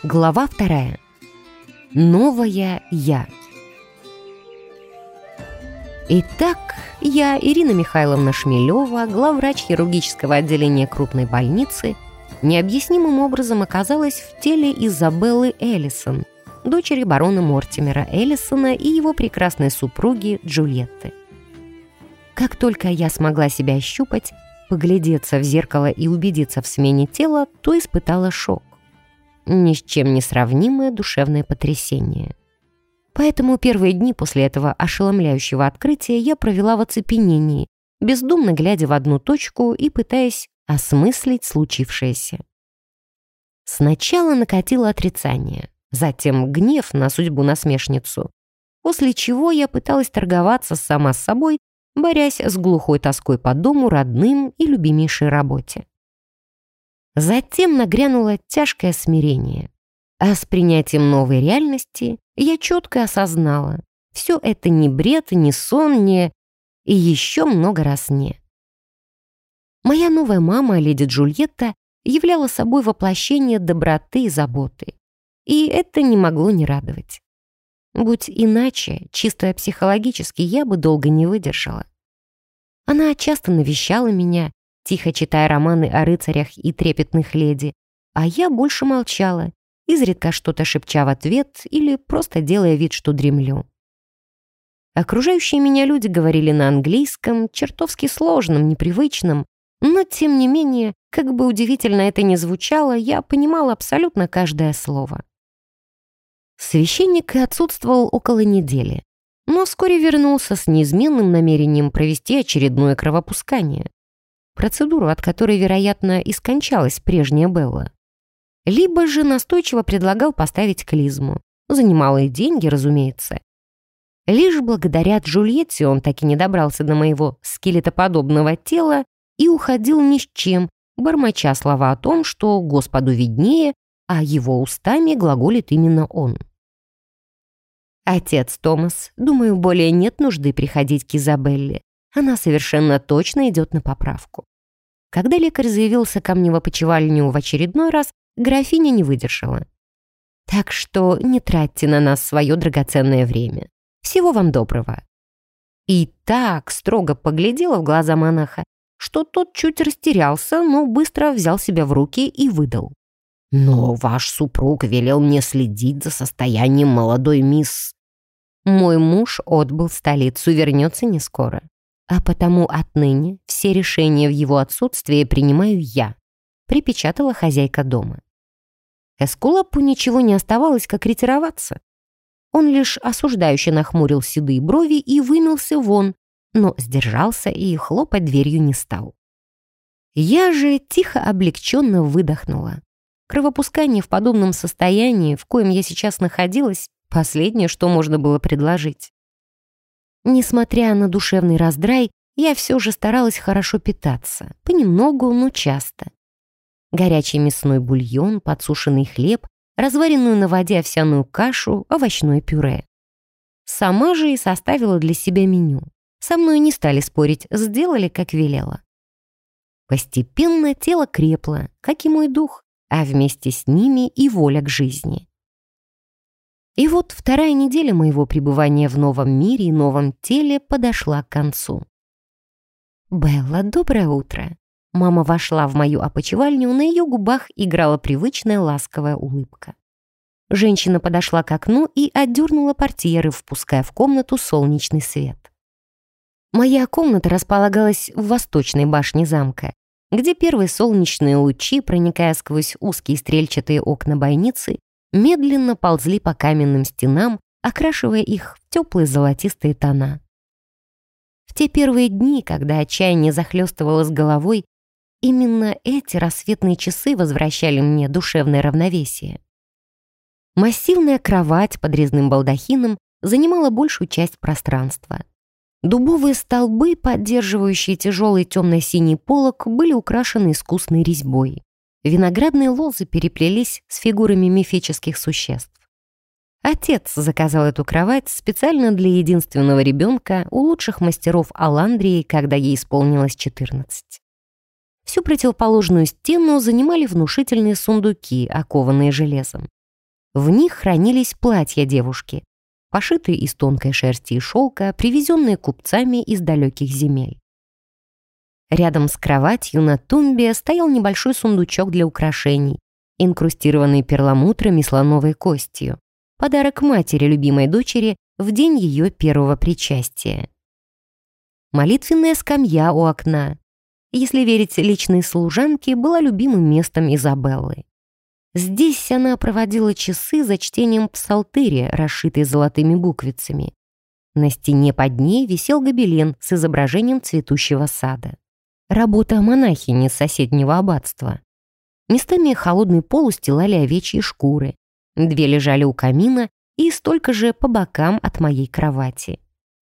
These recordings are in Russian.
Глава 2. Новая я. Итак, я, Ирина Михайловна Шмелева, главврач хирургического отделения крупной больницы, необъяснимым образом оказалась в теле Изабеллы Эллисон, дочери барона Мортимера Эллисона и его прекрасной супруги Джульетты. Как только я смогла себя ощупать, поглядеться в зеркало и убедиться в смене тела, то испытала шок. Ни с чем не сравнимое душевное потрясение. Поэтому первые дни после этого ошеломляющего открытия я провела в оцепенении, бездумно глядя в одну точку и пытаясь осмыслить случившееся. Сначала накатило отрицание, затем гнев на судьбу-насмешницу, после чего я пыталась торговаться сама с собой, борясь с глухой тоской по дому, родным и любимейшей работе. Затем нагрянуло тяжкое смирение. А с принятием новой реальности я четко осознала, все это не бред, не сон, не... и еще много раз не. Моя новая мама, леди Джульетта, являла собой воплощение доброты и заботы. И это не могло не радовать. Будь иначе, чисто психологически, я бы долго не выдержала. Она часто навещала меня, тихо читая романы о рыцарях и трепетных леди, а я больше молчала, изредка что-то шепча в ответ или просто делая вид, что дремлю. Окружающие меня люди говорили на английском, чертовски сложном, непривычном, но, тем не менее, как бы удивительно это ни звучало, я понимала абсолютно каждое слово. Священник отсутствовал около недели, но вскоре вернулся с неизменным намерением провести очередное кровопускание. Процедуру, от которой, вероятно, и скончалась прежняя Белла. Либо же настойчиво предлагал поставить клизму. За немалые деньги, разумеется. Лишь благодаря Джульетте он так и не добрался до моего скелетоподобного тела и уходил ни с чем, бормоча слова о том, что Господу виднее, а его устами глаголит именно он. «Отец Томас, думаю, более нет нужды приходить к Изабелле. Она совершенно точно идет на поправку». Когда лекарь заявился ко мне в опочивальню в очередной раз, графиня не выдержала. «Так что не тратьте на нас свое драгоценное время. Всего вам доброго». И так строго поглядела в глаза монаха, что тот чуть растерялся, но быстро взял себя в руки и выдал. «Но ваш супруг велел мне следить за состоянием молодой мисс...» «Мой муж отбыл в столицу, вернется не скоро. А потому отныне все решения в его отсутствии принимаю я», припечатала хозяйка дома. Эскулапу ничего не оставалось, как ретироваться. Он лишь осуждающе нахмурил седые брови и вымылся вон, но сдержался и хлопать дверью не стал. Я же тихо облегченно выдохнула. Кровопускание в подобном состоянии, в коем я сейчас находилась, последнее, что можно было предложить. Несмотря на душевный раздрай, я все же старалась хорошо питаться, понемногу, но часто. Горячий мясной бульон, подсушенный хлеб, разваренную на воде овсяную кашу, овощное пюре. Сама же и составила для себя меню. Со мной не стали спорить, сделали, как велела. Постепенно тело крепло, как и мой дух, а вместе с ними и воля к жизни. И вот вторая неделя моего пребывания в новом мире и новом теле подошла к концу. «Белла, доброе утро!» Мама вошла в мою опочивальню, на ее губах играла привычная ласковая улыбка. Женщина подошла к окну и отдернула портьеры, впуская в комнату солнечный свет. Моя комната располагалась в восточной башне замка, где первые солнечные лучи, проникая сквозь узкие стрельчатые окна бойницы, медленно ползли по каменным стенам, окрашивая их в теплые золотистые тона. В те первые дни, когда отчаяние захлестывало с головой, именно эти рассветные часы возвращали мне душевное равновесие. Массивная кровать под резным балдахином занимала большую часть пространства. Дубовые столбы, поддерживающие тяжелый темно-синий полог, были украшены искусной резьбой. Виноградные лозы переплелись с фигурами мифических существ. Отец заказал эту кровать специально для единственного ребенка у лучших мастеров Аландрии, когда ей исполнилось 14. Всю противоположную стену занимали внушительные сундуки, окованные железом. В них хранились платья девушки, пошитые из тонкой шерсти и шелка, привезенные купцами из далеких земель. Рядом с кроватью на тумбе стоял небольшой сундучок для украшений, инкрустированный перламутром и слоновой костью, подарок матери любимой дочери в день ее первого причастия. Молитвенная скамья у окна, если верить личной служанке, была любимым местом Изабеллы. Здесь она проводила часы за чтением псалтыри, расшитой золотыми буквицами. На стене под ней висел гобелен с изображением цветущего сада. Работа монахини соседнего аббатства. Местами холодный пол устилали овечьи шкуры. 2 лежали у камина и столько же по бокам от моей кровати.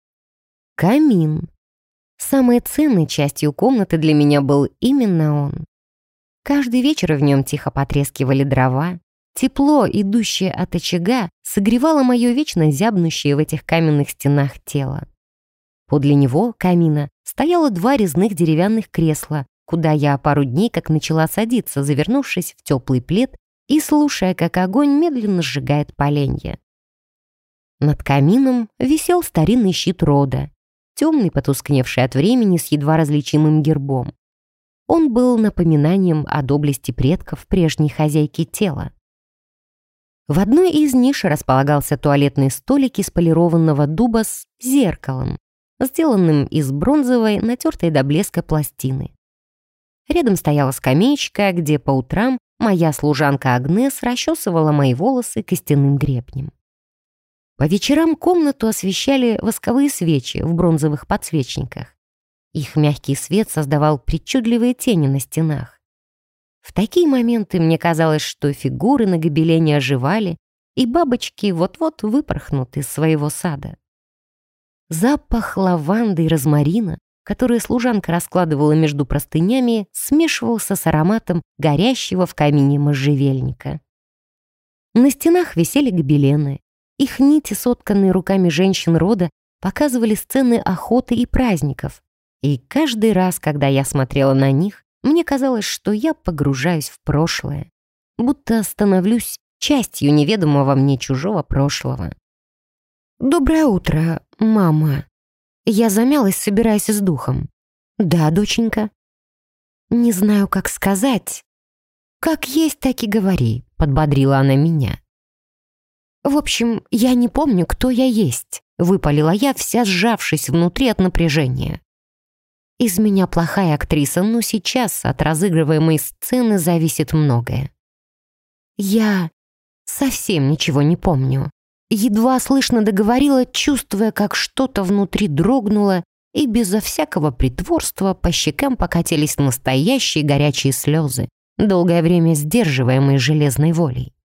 Камин. Самой ценной частью комнаты для меня был именно он. Каждый вечер в нем тихо потрескивали дрова. Тепло, идущее от очага, согревало мое вечно зябнущее в этих каменных стенах тело. Подле него, камина, стояло 2 резных деревянных кресла, куда я пару дней как начала садиться, завернувшись в теплый плед и слушая, как огонь медленно сжигает поленья. Над камином висел старинный щит рода, темный, потускневший от времени с едва различимым гербом. Он был напоминанием о доблести предков прежней хозяйки тела. В одной из ниш располагался туалетный столик из полированного дуба с зеркалом, сделанным из бронзовой, натертой до блеска пластины. Рядом стояла скамеечка, где по утрам моя служанка Агнес расчесывала мои волосы костяным гребнем. По вечерам комнату освещали восковые свечи в бронзовых подсвечниках. Их мягкий свет создавал причудливые тени на стенах. В такие моменты мне казалось, что фигуры на гобелене оживали, и бабочки вот-вот выпорхнут из своего сада. Запах лаванды и розмарина, который служанка раскладывала между простынями, смешивался с ароматом горящего в камине можжевельника. На стенах висели гобелены. Их нити, сотканные руками женщин рода, показывали сцены охоты и праздников. И каждый раз, когда я смотрела на них, мне казалось, что я погружаюсь в прошлое, будто становлюсь частью неведомого мне чужого прошлого. «Доброе утро, мама». Я замялась, собираясь с духом. «Да, доченька». «Не знаю, как сказать». «Как есть, так и говори», — подбодрила она меня. «В общем, я не помню, кто я есть», — выпалила я, вся сжавшись внутри от напряжения. Из меня плохая актриса, но сейчас от разыгрываемой сцены зависит многое. Я совсем ничего не помню. Едва слышно договорила, чувствуя, как что-то внутри дрогнуло, и безо всякого притворства по щекам покатились настоящие горячие слезы, долгое время сдерживаемые железной волей.